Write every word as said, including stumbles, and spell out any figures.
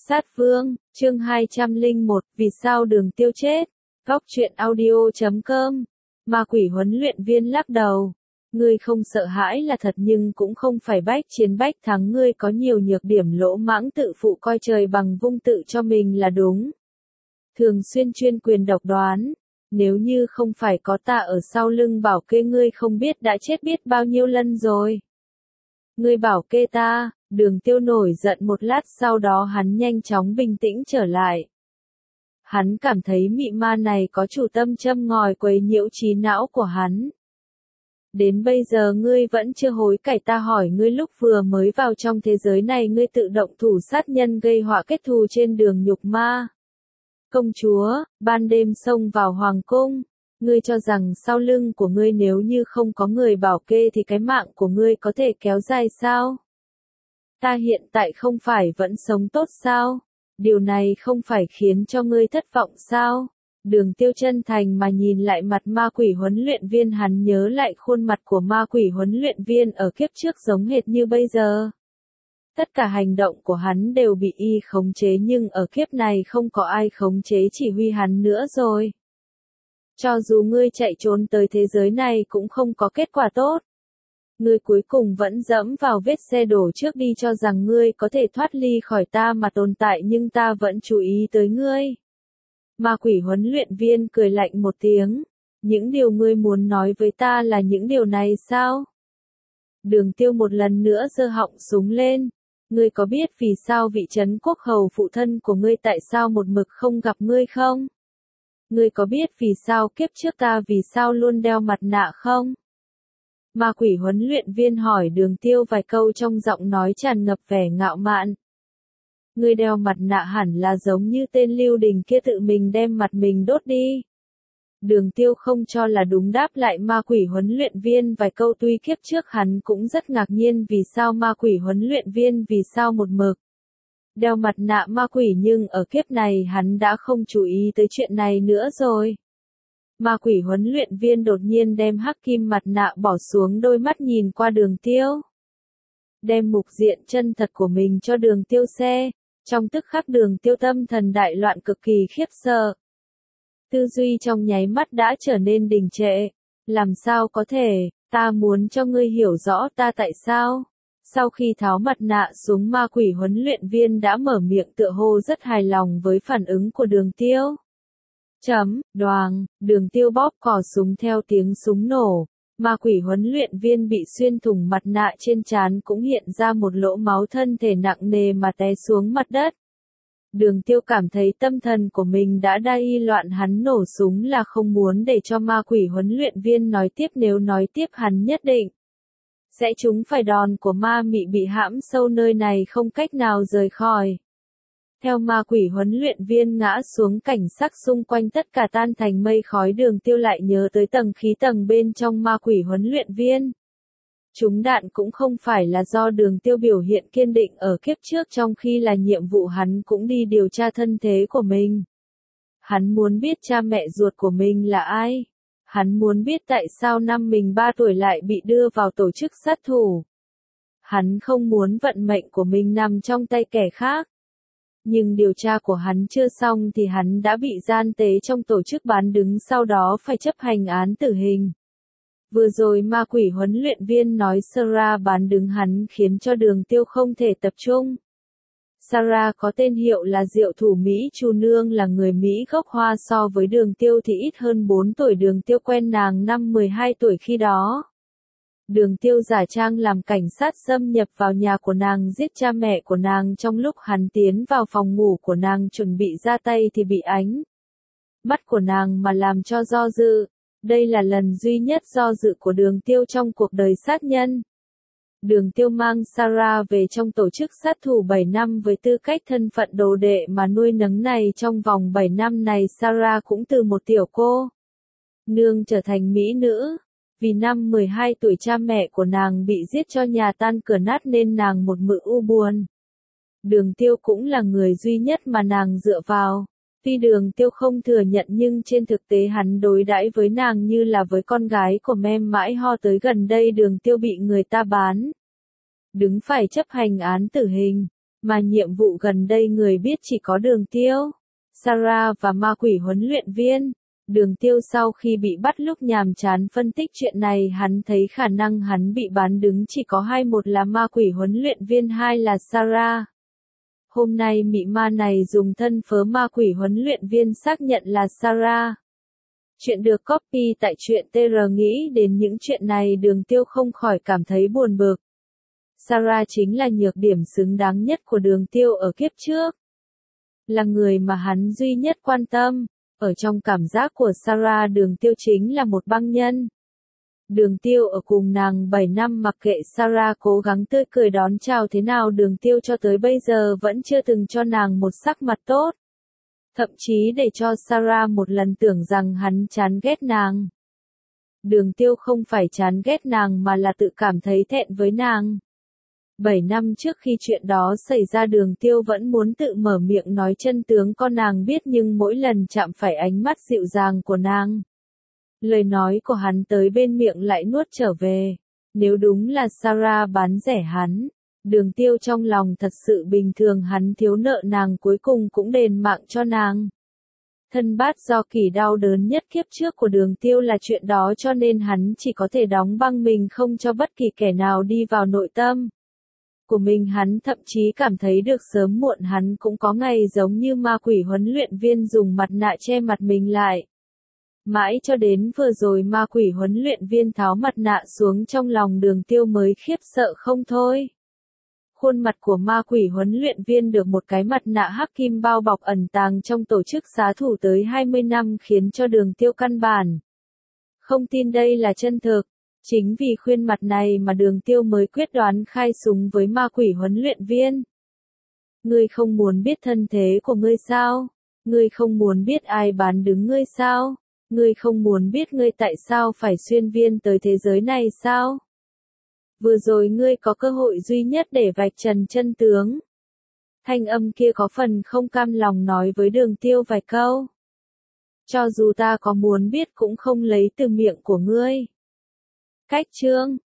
Sát Vương, chương hai trăm lẻ một, vì sao Đường Tiêu chết? Góc truyện audio chấm com. Ma quỷ huấn luyện viên lắc đầu. Ngươi không sợ hãi là thật nhưng cũng không phải bách chiến bách thắng, ngươi có nhiều nhược điểm, lỗ mãng tự phụ, coi trời bằng vung tự cho mình là đúng. Thường xuyên chuyên quyền độc đoán. Nếu như không phải có ta ở sau lưng bảo kê ngươi, không biết đã chết biết bao nhiêu lần rồi. Ngươi bảo kê ta. Đường Tiêu nổi giận một lát, sau đó hắn nhanh chóng bình tĩnh trở lại. Hắn cảm thấy mị ma này có chủ tâm châm ngòi quấy nhiễu trí não của hắn. Đến bây giờ ngươi vẫn chưa hối cải, ta hỏi ngươi, lúc vừa mới vào trong thế giới này ngươi tự động thủ sát nhân gây họa kết thù trên đường nhục ma. Công chúa, ban đêm xông vào hoàng cung, ngươi cho rằng sau lưng của ngươi nếu như không có người bảo kê thì cái mạng của ngươi có thể kéo dài sao? Ta hiện tại không phải vẫn sống tốt sao? Điều này không phải khiến cho ngươi thất vọng sao? Đường Tiêu chân thành mà nhìn lại mặt ma quỷ huấn luyện viên, hắn nhớ lại khuôn mặt của ma quỷ huấn luyện viên ở kiếp trước giống hệt như bây giờ. Tất cả hành động của hắn đều bị y khống chế, nhưng ở kiếp này không có ai khống chế chỉ huy hắn nữa rồi. Cho dù ngươi chạy trốn tới thế giới này cũng không có kết quả tốt. Ngươi cuối cùng vẫn dẫm vào vết xe đổ trước đi, cho rằng ngươi có thể thoát ly khỏi ta mà tồn tại, nhưng ta vẫn chú ý tới ngươi. Ma quỷ huấn luyện viên cười lạnh một tiếng. Những điều ngươi muốn nói với ta là những điều này sao? Đường Tiêu một lần nữa giơ họng súng lên. Ngươi có biết vì sao vị trấn quốc hầu phụ thân của ngươi tại sao một mực không gặp ngươi không? Ngươi có biết vì sao kiếp trước ta vì sao luôn đeo mặt nạ không? Ma quỷ huấn luyện viên hỏi Đường Tiêu vài câu trong giọng nói tràn ngập vẻ ngạo mạn. Ngươi đeo mặt nạ hẳn là giống như tên Lưu Đình kia tự mình đem mặt mình đốt đi. Đường Tiêu không cho là đúng đáp lại ma quỷ huấn luyện viên vài câu, tuy kiếp trước hắn cũng rất ngạc nhiên vì sao ma quỷ huấn luyện viên vì sao một mực đeo mặt nạ ma quỷ, nhưng ở kiếp này hắn đã không chú ý tới chuyện này nữa rồi. Ma quỷ huấn luyện viên đột nhiên đem hắc kim mặt nạ bỏ xuống, đôi mắt nhìn qua Đường Tiêu. Đem mục diện chân thật của mình cho Đường Tiêu xe. Trong tức khắc Đường Tiêu tâm thần đại loạn, cực kỳ khiếp sợ. Tư duy trong nháy mắt đã trở nên đình trệ. Làm sao có thể, ta muốn cho ngươi hiểu rõ ta tại sao. Sau khi tháo mặt nạ xuống, ma quỷ huấn luyện viên đã mở miệng, tựa hồ rất hài lòng với phản ứng của Đường Tiêu. Chấm, đoàng, Đường Tiêu bóp cò súng, theo tiếng súng nổ. Ma quỷ huấn luyện viên bị xuyên thủng, mặt nạ trên trán cũng hiện ra một lỗ máu, thân thể nặng nề mà té xuống mặt đất. Đường Tiêu cảm thấy tâm thần của mình đã đai loạn, hắn nổ súng là không muốn để cho ma quỷ huấn luyện viên nói tiếp, nếu nói tiếp hắn nhất định sẽ trúng phải đòn của ma mị, bị hãm sâu nơi này không cách nào rời khỏi. Theo ma quỷ huấn luyện viên ngã xuống, cảnh sắc xung quanh tất cả tan thành mây khói. Đường Tiêu lại nhớ tới tầng khí tầng bên trong ma quỷ huấn luyện viên. Trúng đạn cũng không phải là do Đường Tiêu biểu hiện kiên định ở kiếp trước, trong khi là nhiệm vụ hắn cũng đi điều tra thân thế của mình. Hắn muốn biết cha mẹ ruột của mình là ai. Hắn muốn biết tại sao năm mình ba tuổi lại bị đưa vào tổ chức sát thủ. Hắn không muốn vận mệnh của mình nằm trong tay kẻ khác. Nhưng điều tra của hắn chưa xong thì hắn đã bị gian tế trong tổ chức bán đứng, sau đó phải chấp hành án tử hình. Vừa rồi ma quỷ huấn luyện viên nói Sarah bán đứng hắn khiến cho Đường Tiêu không thể tập trung. Sarah có tên hiệu là Diệu Thủ Mỹ Chu Nương, là người Mỹ gốc Hoa, so với Đường Tiêu thì ít hơn bốn tuổi. Đường Tiêu quen nàng năm mười hai tuổi khi đó. Đường Tiêu giả trang làm cảnh sát xâm nhập vào nhà của nàng, giết cha mẹ của nàng. Trong lúc hắn tiến vào phòng ngủ của nàng chuẩn bị ra tay thì bị ánh mắt của nàng mà làm cho do dự. Đây là lần duy nhất do dự của Đường Tiêu trong cuộc đời sát nhân. Đường Tiêu mang Sarah về trong tổ chức sát thủ bảy năm với tư cách thân phận đồ đệ mà nuôi nấng này. Trong vòng bảy năm này Sarah cũng từ một tiểu cô nương trở thành mỹ nữ. Vì năm mười hai tuổi cha mẹ của nàng bị giết cho nhà tan cửa nát nên nàng một mực u buồn. Đường Tiêu cũng là người duy nhất mà nàng dựa vào. Tuy Đường Tiêu không thừa nhận nhưng trên thực tế hắn đối đãi với nàng như là với con gái của mem mãi ho. Tới gần đây Đường Tiêu bị người ta bán đứng phải chấp hành án tử hình. Mà nhiệm vụ gần đây người biết chỉ có Đường Tiêu, Sarah và ma quỷ huấn luyện viên. Đường Tiêu sau khi bị bắt lúc nhàm chán phân tích chuyện này, hắn thấy khả năng hắn bị bán đứng chỉ có hai, một là ma quỷ huấn luyện viên, hai là Sarah. Hôm nay mị ma này dùng thân phớ ma quỷ huấn luyện viên xác nhận là Sarah. Chuyện được copy tại truyện tê rờ. Nghĩ đến những chuyện này, Đường Tiêu không khỏi cảm thấy buồn bực. Sarah chính là nhược điểm xứng đáng nhất của Đường Tiêu ở kiếp trước. Là người mà hắn duy nhất quan tâm. Ở trong cảm giác của Sarah, Đường Tiêu chính là một băng nhân. Đường Tiêu ở cùng nàng bảy năm, mặc kệ Sarah cố gắng tươi cười đón chào thế nào, Đường Tiêu cho tới bây giờ vẫn chưa từng cho nàng một sắc mặt tốt. Thậm chí để cho Sarah một lần tưởng rằng hắn chán ghét nàng. Đường Tiêu không phải chán ghét nàng mà là tự cảm thấy thẹn với nàng. Bảy năm trước khi chuyện đó xảy ra, Đường Tiêu vẫn muốn tự mở miệng nói chân tướng con nàng biết, nhưng mỗi lần chạm phải ánh mắt dịu dàng của nàng, lời nói của hắn tới bên miệng lại nuốt trở về. Nếu đúng là Sarah bán rẻ hắn, Đường Tiêu trong lòng thật sự bình thường, hắn thiếu nợ nàng cuối cùng cũng đền mạng cho nàng. Thân bát do kỳ đau đớn nhất kiếp trước của Đường Tiêu là chuyện đó, cho nên hắn chỉ có thể đóng băng mình, không cho bất kỳ kẻ nào đi vào nội tâm của mình. Hắn thậm chí cảm thấy được sớm muộn hắn cũng có ngày giống như ma quỷ huấn luyện viên dùng mặt nạ che mặt mình lại. Mãi cho đến vừa rồi ma quỷ huấn luyện viên tháo mặt nạ xuống, trong lòng Đường Tiêu mới khiếp sợ không thôi. Khuôn mặt của ma quỷ huấn luyện viên được một cái mặt nạ hắc kim bao bọc ẩn tàng trong tổ chức xá thủ tới hai mươi năm, khiến cho Đường Tiêu căn bản không tin đây là chân thực. Chính vì khuyên mặt này mà Đường Tiêu mới quyết đoán khai súng với ma quỷ huấn luyện viên. Ngươi không muốn biết thân thế của ngươi sao? Ngươi không muốn biết ai bán đứng ngươi sao? Ngươi không muốn biết ngươi tại sao phải xuyên viên tới thế giới này sao? Vừa rồi ngươi có cơ hội duy nhất để vạch trần chân tướng. Thanh âm kia có phần không cam lòng nói với Đường Tiêu vài câu. Cho dù ta có muốn biết cũng không lấy từ miệng của ngươi. Cách chương